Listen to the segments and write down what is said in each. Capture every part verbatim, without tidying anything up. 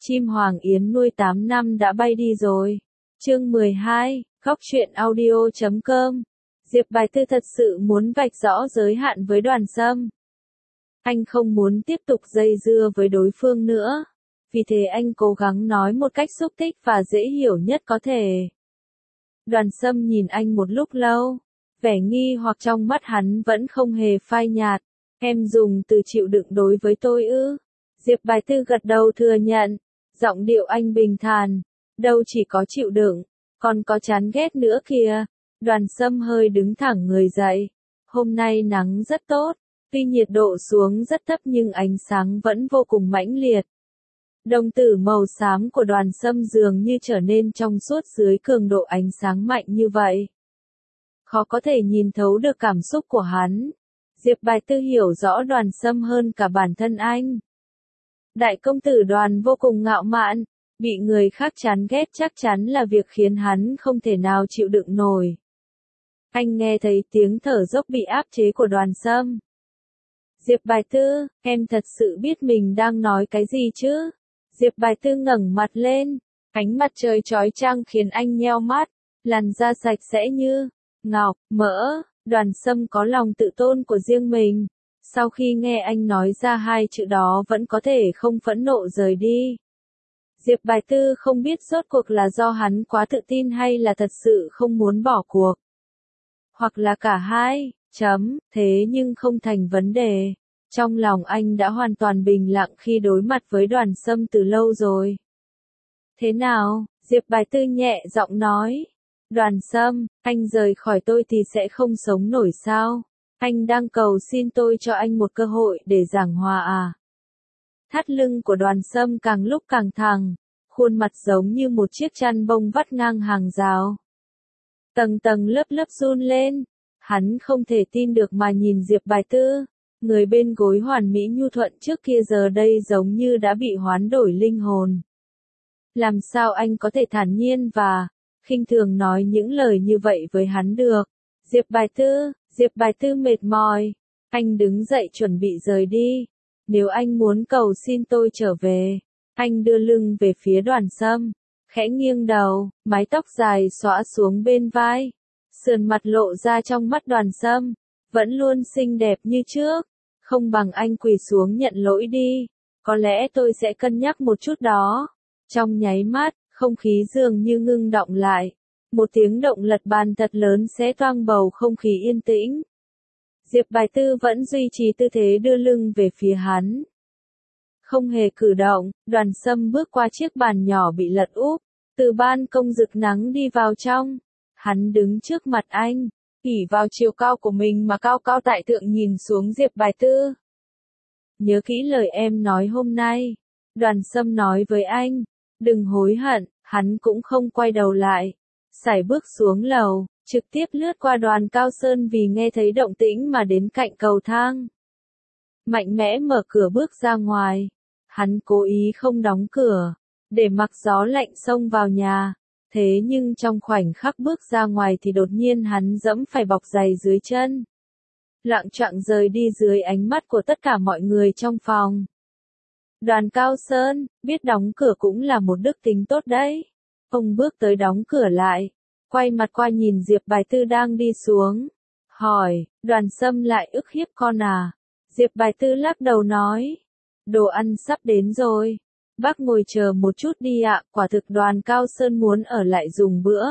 Chim Hoàng Yến nuôi tám năm đã bay đi rồi. Chương mười hai, góc truyện audio chấm com. Diệp Bài Tư thật sự muốn vạch rõ giới hạn với Đoàn Sâm. Anh không muốn tiếp tục dây dưa với đối phương nữa. Vì thế anh cố gắng nói một cách xúc tích và dễ hiểu nhất có thể. Đoàn Sâm nhìn anh một lúc lâu. Vẻ nghi hoặc trong mắt hắn vẫn không hề phai nhạt. Em dùng từ chịu đựng đối với tôi ư? Diệp Bài Tư gật đầu thừa nhận. Giọng điệu anh bình thản. Đâu chỉ có chịu đựng, còn có chán ghét nữa kìa. Đoàn Sâm hơi đứng thẳng người dậy. Hôm nay nắng rất tốt, tuy nhiệt độ xuống rất thấp nhưng ánh sáng vẫn vô cùng mãnh liệt. Đồng tử màu xám của Đoàn Sâm dường như trở nên trong suốt dưới cường độ ánh sáng mạnh như vậy. Khó có thể nhìn thấu được cảm xúc của hắn. Diệp Bài Tư hiểu rõ Đoàn Sâm hơn cả bản thân anh. Đại công tử Đoàn vô cùng ngạo mạn, bị người khác chán ghét chắc chắn là việc khiến hắn không thể nào chịu đựng nổi. Anh nghe thấy tiếng thở dốc bị áp chế của Đoàn Sâm. Diệp Bài Tư, em thật sự biết mình đang nói cái gì chứ? Diệp Bài Tư ngẩng mặt lên, ánh mặt trời chói chang khiến anh nheo mắt, làn da sạch sẽ như ngọc, mỡ. Đoàn Sâm có lòng tự tôn của riêng mình. Sau khi nghe anh nói ra hai chữ đó vẫn có thể không phẫn nộ rời đi. Diệp Bài Tư không biết rốt cuộc là do hắn quá tự tin hay là thật sự không muốn bỏ cuộc. Hoặc là cả hai, chấm, thế nhưng không thành vấn đề. Trong lòng anh đã hoàn toàn bình lặng khi đối mặt với Đoàn Sâm từ lâu rồi. Thế nào? Diệp Bài Tư nhẹ giọng nói. Đoàn Sâm, anh rời khỏi tôi thì sẽ không sống nổi sao? Anh đang cầu xin tôi cho anh một cơ hội để giảng hòa à? Thắt lưng của Đoàn Sâm càng lúc càng thẳng, khuôn mặt giống như một chiếc chăn bông vắt ngang hàng rào. Tầng tầng lớp lớp run lên, hắn không thể tin được mà nhìn Diệp Bài Tư, người bên gối hoàn mỹ nhu thuận trước kia giờ đây giống như đã bị hoán đổi linh hồn. Làm sao anh có thể thản nhiên và khinh thường nói những lời như vậy với hắn được? Diệp Bài Tư, Diệp Bài Tư mệt mỏi, anh đứng dậy chuẩn bị rời đi. Nếu anh muốn cầu xin tôi trở về, anh đưa lưng về phía Đoàn Sâm, khẽ nghiêng đầu, mái tóc dài xõa xuống bên vai, sườn mặt lộ ra trong mắt Đoàn Sâm, vẫn luôn xinh đẹp như trước, không bằng anh quỳ xuống nhận lỗi đi, có lẽ tôi sẽ cân nhắc một chút đó. Trong nháy mắt, không khí dường như ngưng đọng lại, một tiếng động lật bàn thật lớn xé toang bầu không khí yên tĩnh. Diệp Bài Tư vẫn duy trì tư thế đưa lưng về phía hắn. Không hề cử động, Đoàn Sâm bước qua chiếc bàn nhỏ bị lật úp, từ ban công rực nắng đi vào trong. Hắn đứng trước mặt anh, ỷ vào chiều cao của mình mà cao cao tại thượng nhìn xuống Diệp Bài Tư. Nhớ kỹ lời em nói hôm nay. Đoàn Sâm nói với anh, đừng hối hận, hắn cũng không quay đầu lại. Sải bước xuống lầu, trực tiếp lướt qua Đoàn Cao Sơn vì nghe thấy động tĩnh mà đến cạnh cầu thang. Mạnh mẽ mở cửa bước ra ngoài. Hắn cố ý không đóng cửa, để mặc gió lạnh xông vào nhà. Thế nhưng trong khoảnh khắc bước ra ngoài thì đột nhiên hắn dẫm phải bọc giày dưới chân. Loạng choạng rời đi dưới ánh mắt của tất cả mọi người trong phòng. Đoàn Cao Sơn, biết đóng cửa cũng là một đức tính tốt đấy. Ông bước tới đóng cửa lại, quay mặt qua nhìn Diệp Bài Tư đang đi xuống. Hỏi, Đoàn Sâm lại ức hiếp con à? Diệp Bài Tư lắc đầu nói, đồ ăn sắp đến rồi. Bác ngồi chờ một chút đi ạ, quả thực Đoàn Cao Sơn muốn ở lại dùng bữa.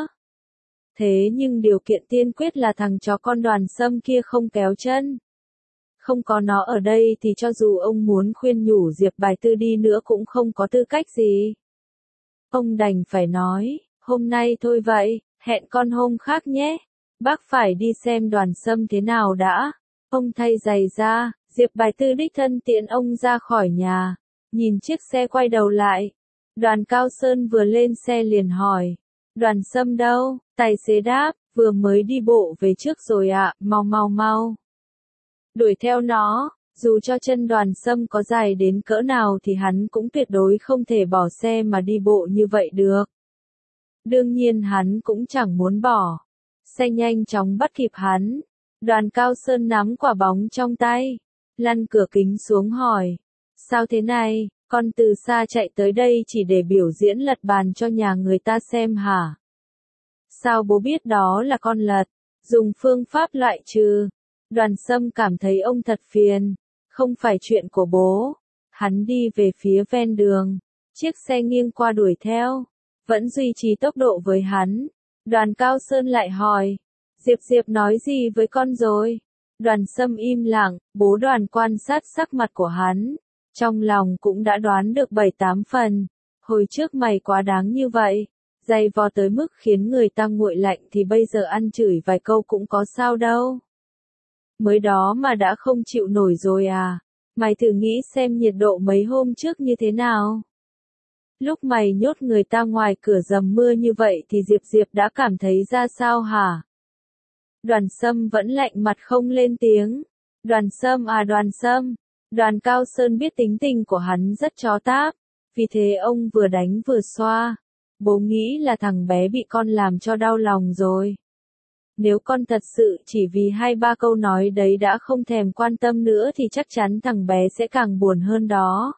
Thế nhưng điều kiện tiên quyết là thằng chó con Đoàn Sâm kia không kéo chân. Không có nó ở đây thì cho dù ông muốn khuyên nhủ Diệp Bài Tư đi nữa cũng không có tư cách gì. Ông đành phải nói, hôm nay thôi vậy, hẹn con hôm khác nhé. Bác phải đi xem Đoàn Sâm thế nào đã. Ông thay giày ra, Diệp Bài Tư đích thân tiễn ông ra khỏi nhà. Nhìn chiếc xe quay đầu lại. Đoàn Cao Sơn vừa lên xe liền hỏi. Đoàn Sâm đâu? Tài xế đáp, vừa mới đi bộ về trước rồi ạ, mau mau mau. Đuổi theo nó, dù cho chân Đoàn Sâm có dài đến cỡ nào thì hắn cũng tuyệt đối không thể bỏ xe mà đi bộ như vậy được. Đương nhiên hắn cũng chẳng muốn bỏ. Xe nhanh chóng bắt kịp hắn. Đoàn Cao Sơn nắm quả bóng trong tay, lăn cửa kính xuống hỏi. Sao thế này, Con từ xa chạy tới đây chỉ để biểu diễn lật bàn cho nhà người ta xem hả? Sao bố biết đó là con lật? Dùng phương pháp loại trừ. Đoàn Sâm cảm thấy ông thật phiền. Không phải chuyện của bố. Hắn đi về phía ven đường. Chiếc xe nghiêng qua đuổi theo. Vẫn duy trì tốc độ với hắn. Đoàn Cao Sơn lại hỏi. Diệp Diệp nói gì với con rồi? Đoàn Sâm im lặng, bố Đoàn quan sát sắc mặt của hắn. Trong lòng cũng đã đoán được bảy tám phần. Hồi trước mày quá đáng như vậy. Dày vò tới mức khiến người ta nguội lạnh thì bây giờ ăn chửi vài câu cũng có sao đâu. Mới đó mà đã không chịu nổi rồi à? Mày thử nghĩ xem nhiệt độ mấy hôm trước như thế nào? Lúc mày nhốt người ta ngoài cửa dầm mưa như vậy thì Diệp Diệp đã cảm thấy ra sao hả? Đoàn Sâm vẫn lạnh mặt không lên tiếng. Đoàn Sâm à Đoàn Sâm. Đoàn Cao Sơn biết tính tình của hắn rất chó táp. Vì thế ông vừa đánh vừa xoa. Bố nghĩ là thằng bé bị con làm cho đau lòng rồi. Nếu con thật sự chỉ vì hai ba câu nói đấy đã không thèm quan tâm nữa thì chắc chắn thằng bé sẽ càng buồn hơn đó.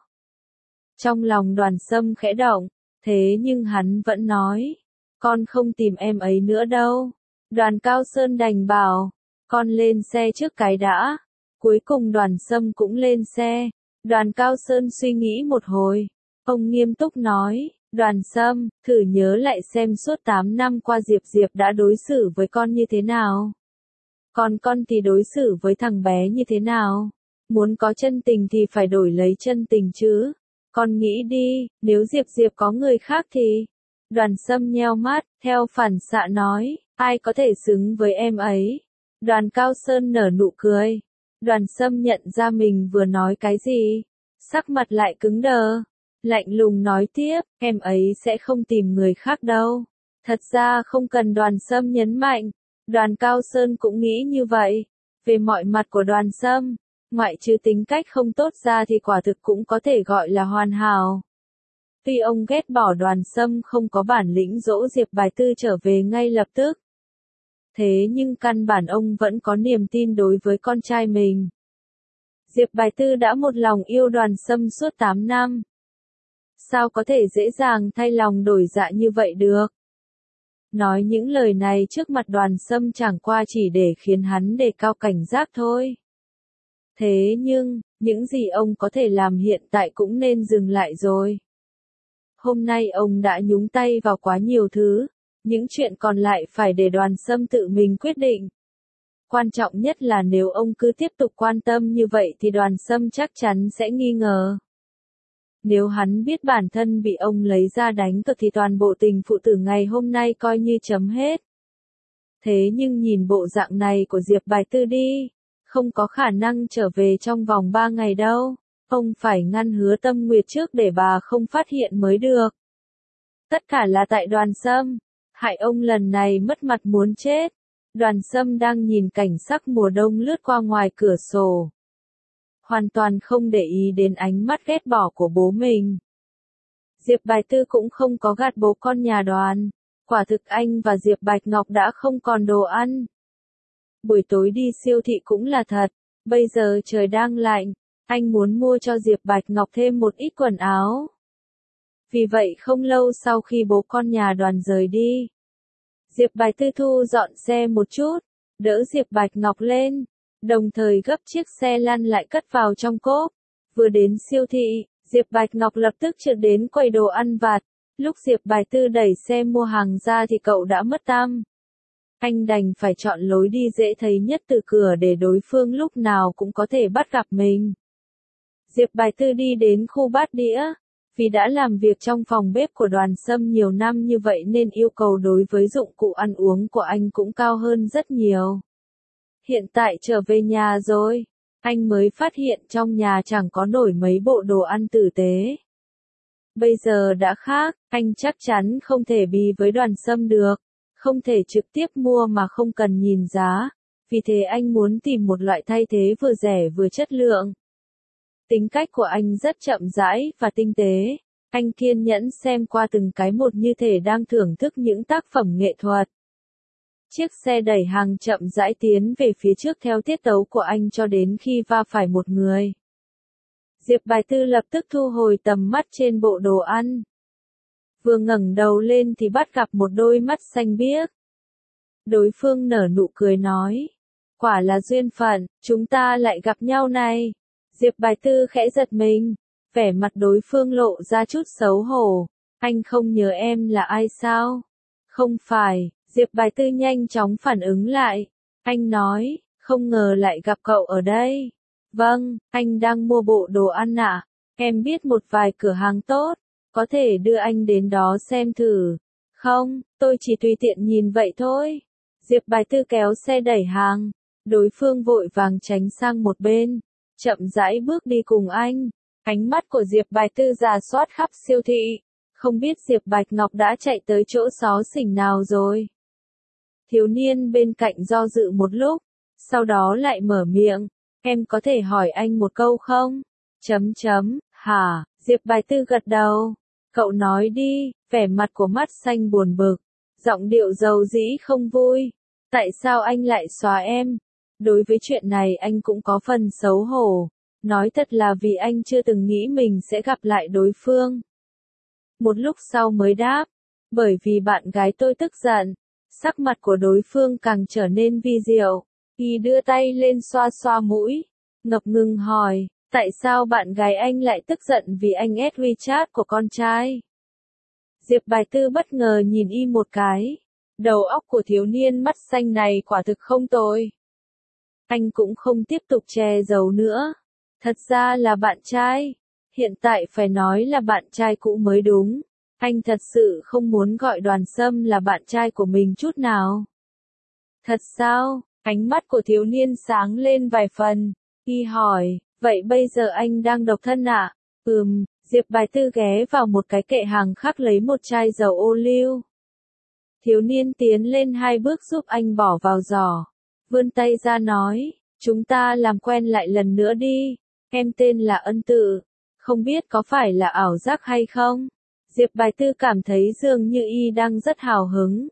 Trong lòng Đoàn Sâm khẽ động, thế nhưng hắn vẫn nói, con không tìm em ấy nữa đâu. Đoàn Cao Sơn đành bảo, con lên xe trước cái đã. Cuối cùng Đoàn Sâm cũng lên xe. Đoàn Cao Sơn suy nghĩ một hồi, ông nghiêm túc nói, Đoàn Sâm, thử nhớ lại xem suốt tám năm qua Diệp Diệp đã đối xử với con như thế nào. Còn con thì đối xử với thằng bé như thế nào? Muốn có chân tình thì phải đổi lấy chân tình chứ. Con nghĩ đi, nếu Diệp Diệp có người khác thì... Đoàn Sâm nheo mắt, theo phản xạ nói, ai có thể xứng với em ấy? Đoàn Cao Sơn nở nụ cười. Đoàn Sâm nhận ra mình vừa nói cái gì. Sắc mặt lại cứng đờ. Lạnh lùng nói tiếp, em ấy sẽ không tìm người khác đâu. Thật ra không cần Đoàn Sâm nhấn mạnh. Đoàn Cao Sơn cũng nghĩ như vậy. Về mọi mặt của Đoàn Sâm, ngoại trừ tính cách không tốt ra thì quả thực cũng có thể gọi là hoàn hảo. Tuy ông ghét bỏ Đoàn Sâm không có bản lĩnh dỗ Diệp Bài Tư trở về ngay lập tức. Thế nhưng căn bản ông vẫn có niềm tin đối với con trai mình. Diệp Bài Tư đã một lòng yêu Đoàn Sâm suốt tám năm. Sao có thể dễ dàng thay lòng đổi dạ như vậy được? Nói những lời này trước mặt Đoàn Sâm chẳng qua chỉ để khiến hắn đề cao cảnh giác thôi. Thế nhưng, những gì ông có thể làm hiện tại cũng nên dừng lại rồi. Hôm nay ông đã nhúng tay vào quá nhiều thứ, những chuyện còn lại phải để Đoàn Sâm tự mình quyết định. Quan trọng nhất là nếu ông cứ tiếp tục quan tâm như vậy thì Đoàn Sâm chắc chắn sẽ nghi ngờ. Nếu hắn biết bản thân bị ông lấy ra đánh cược thì toàn bộ tình phụ tử ngày hôm nay coi như chấm hết. Thế nhưng nhìn bộ dạng này của Diệp Bài Tư đi, không có khả năng trở về trong vòng ba ngày đâu. Ông phải ngăn Hứa Tâm Nguyệt trước để bà không phát hiện mới được. Tất cả là tại Đoàn Sâm, hại ông lần này mất mặt muốn chết. Đoàn Sâm đang nhìn cảnh sắc mùa đông lướt qua ngoài cửa sổ. Hoàn toàn không để ý đến ánh mắt ghét bỏ của bố mình. Diệp Bài Tư cũng không có gạt bố con nhà Đoàn. Quả thực anh và Diệp Bạch Ngọc đã không còn đồ ăn. Buổi tối đi siêu thị cũng là thật. Bây giờ trời đang lạnh. Anh muốn mua cho Diệp Bạch Ngọc thêm một ít quần áo. Vì vậy không lâu sau khi bố con nhà Đoàn rời đi, Diệp Bạch Tư thu dọn xe một chút, đỡ Diệp Bạch Ngọc lên, đồng thời gấp chiếc xe lăn lại cất vào trong cốp. Vừa đến siêu thị, Diệp Bạch Ngọc lập tức trượt đến quầy đồ ăn vặt. Lúc Diệp Bạch Tư đẩy xe mua hàng ra thì cậu đã mất tăm. Anh đành phải chọn lối đi dễ thấy nhất từ cửa để đối phương lúc nào cũng có thể bắt gặp mình. Diệp Bạch Tư đi đến khu bát đĩa. Vì đã làm việc trong phòng bếp của Đoàn Sâm nhiều năm như vậy nên yêu cầu đối với dụng cụ ăn uống của anh cũng cao hơn rất nhiều. Hiện tại trở về nhà rồi, anh mới phát hiện trong nhà chẳng có nổi mấy bộ đồ ăn tử tế. Bây giờ đã khác, anh chắc chắn không thể bì với Đoàn Sâm được, không thể trực tiếp mua mà không cần nhìn giá, vì thế anh muốn tìm một loại thay thế vừa rẻ vừa chất lượng. Tính cách của anh rất chậm rãi và tinh tế, anh kiên nhẫn xem qua từng cái một như thể đang thưởng thức những tác phẩm nghệ thuật. Chiếc xe đẩy hàng chậm rãi tiến về phía trước theo tiết tấu của anh cho đến khi va phải một người. Diệp Bài Tư lập tức thu hồi tầm mắt trên bộ đồ ăn. Vừa ngẩng đầu lên thì bắt gặp một đôi mắt xanh biếc. Đối phương nở nụ cười nói. Quả là duyên phận, chúng ta lại gặp nhau này. Diệp Bài Tư khẽ giật mình. Vẻ mặt đối phương lộ ra chút xấu hổ. Anh không nhớ em là ai sao? Không phải, Diệp Bài Tư nhanh chóng phản ứng lại. Anh nói, không ngờ lại gặp cậu ở đây. Vâng, anh đang mua bộ đồ ăn ạ. Em biết một vài cửa hàng tốt, có thể đưa anh đến đó xem thử. Không, tôi chỉ tùy tiện nhìn vậy thôi. Diệp Bài Tư kéo xe đẩy hàng. Đối phương vội vàng tránh sang một bên, chậm rãi bước đi cùng anh. Ánh mắt của Diệp Bài Tư rà soát khắp siêu thị. Không biết Diệp Bạch Ngọc đã chạy tới chỗ xó xỉnh nào rồi. Thiếu niên bên cạnh do dự một lúc, sau đó lại mở miệng. Em có thể hỏi anh một câu không? Chấm chấm, hả? Diệp Bài Tư gật đầu. Cậu nói đi, vẻ mặt của mắt xanh buồn bực, giọng điệu dầu dĩ không vui. Tại sao anh lại xóa em? Đối với chuyện này anh cũng có phần xấu hổ. Nói thật là vì anh chưa từng nghĩ mình sẽ gặp lại đối phương. Một lúc sau mới đáp. Bởi vì bạn gái tôi tức giận. Sắc mặt của đối phương càng trở nên vi diệu. Y đưa tay lên xoa xoa mũi. Ngập ngừng hỏi. Tại sao bạn gái anh lại tức giận vì anh ép WeChat của con trai? Diệp Bài Tư bất ngờ nhìn Y một cái. Đầu óc của thiếu niên mắt xanh này quả thực không tồi. Anh cũng không tiếp tục che giấu nữa. Thật ra là bạn trai. Hiện tại phải nói là bạn trai cũ mới đúng. Anh thật sự không muốn gọi Đoàn Sâm là bạn trai của mình chút nào. Thật sao? Ánh mắt của thiếu niên sáng lên vài phần. Y hỏi, vậy bây giờ anh đang độc thân ạ? À? Ừm, Diệp Bài Tư ghé vào một cái kệ hàng khác lấy một chai dầu ô liu. Thiếu niên tiến lên hai bước giúp anh bỏ vào giỏ. Vươn tay ra nói, chúng ta làm quen lại lần nữa đi. Em tên là Ân Tự. Không biết có phải là ảo giác hay không? Diệp Bài Tư cảm thấy dường như Y đang rất hào hứng.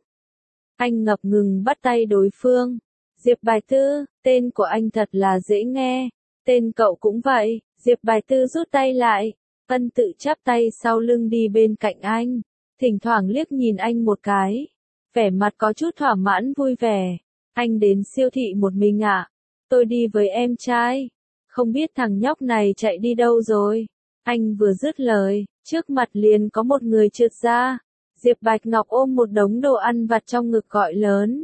Anh ngập ngừng bắt tay đối phương. Diệp Bài Tư, tên của anh thật là dễ nghe. Tên cậu cũng vậy. Diệp Bài Tư rút tay lại. Ân Tự chắp tay sau lưng đi bên cạnh anh. Thỉnh thoảng liếc nhìn anh một cái. Vẻ mặt có chút thỏa mãn vui vẻ. Anh đến siêu thị một mình ạ. À? Tôi đi với em trai. Không biết thằng nhóc này chạy đi đâu rồi. Anh vừa dứt lời, trước mặt liền có một người trượt ra. Diệp Bạch Ngọc ôm một đống đồ ăn vặt trong ngực gọi lớn.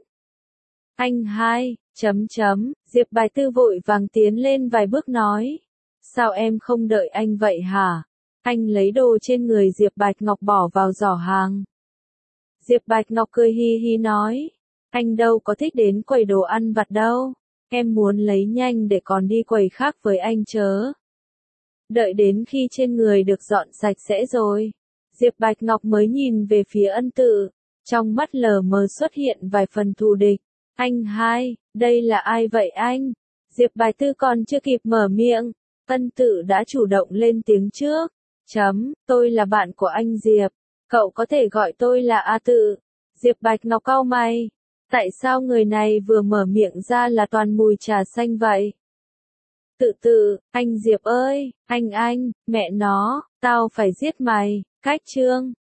Anh hai, chấm chấm, Diệp Bài Tư vội vàng tiến lên vài bước nói. Sao em không đợi anh vậy hả? Anh lấy đồ trên người Diệp Bạch Ngọc bỏ vào giỏ hàng. Diệp Bạch Ngọc cười hi hi nói. Anh đâu có thích đến quầy đồ ăn vặt đâu. Em muốn lấy nhanh để còn đi quầy khác với anh chớ. Đợi đến khi trên người được dọn sạch sẽ rồi. Diệp Bạch Ngọc mới nhìn về phía Ân Tự. Trong mắt lờ mờ xuất hiện vài phần thù địch. Anh hai, đây là ai vậy anh? Diệp Bài Tư còn chưa kịp mở miệng. Ân Tự đã chủ động lên tiếng trước. Chấm, tôi là bạn của anh Diệp. Cậu có thể gọi tôi là A Tự. Diệp Bạch Ngọc cau mày. Tại sao người này vừa mở miệng ra là toàn mùi trà xanh vậy? Tự Tự, anh Diệp ơi, anh anh, mẹ nó, tao phải giết mày, cách chương.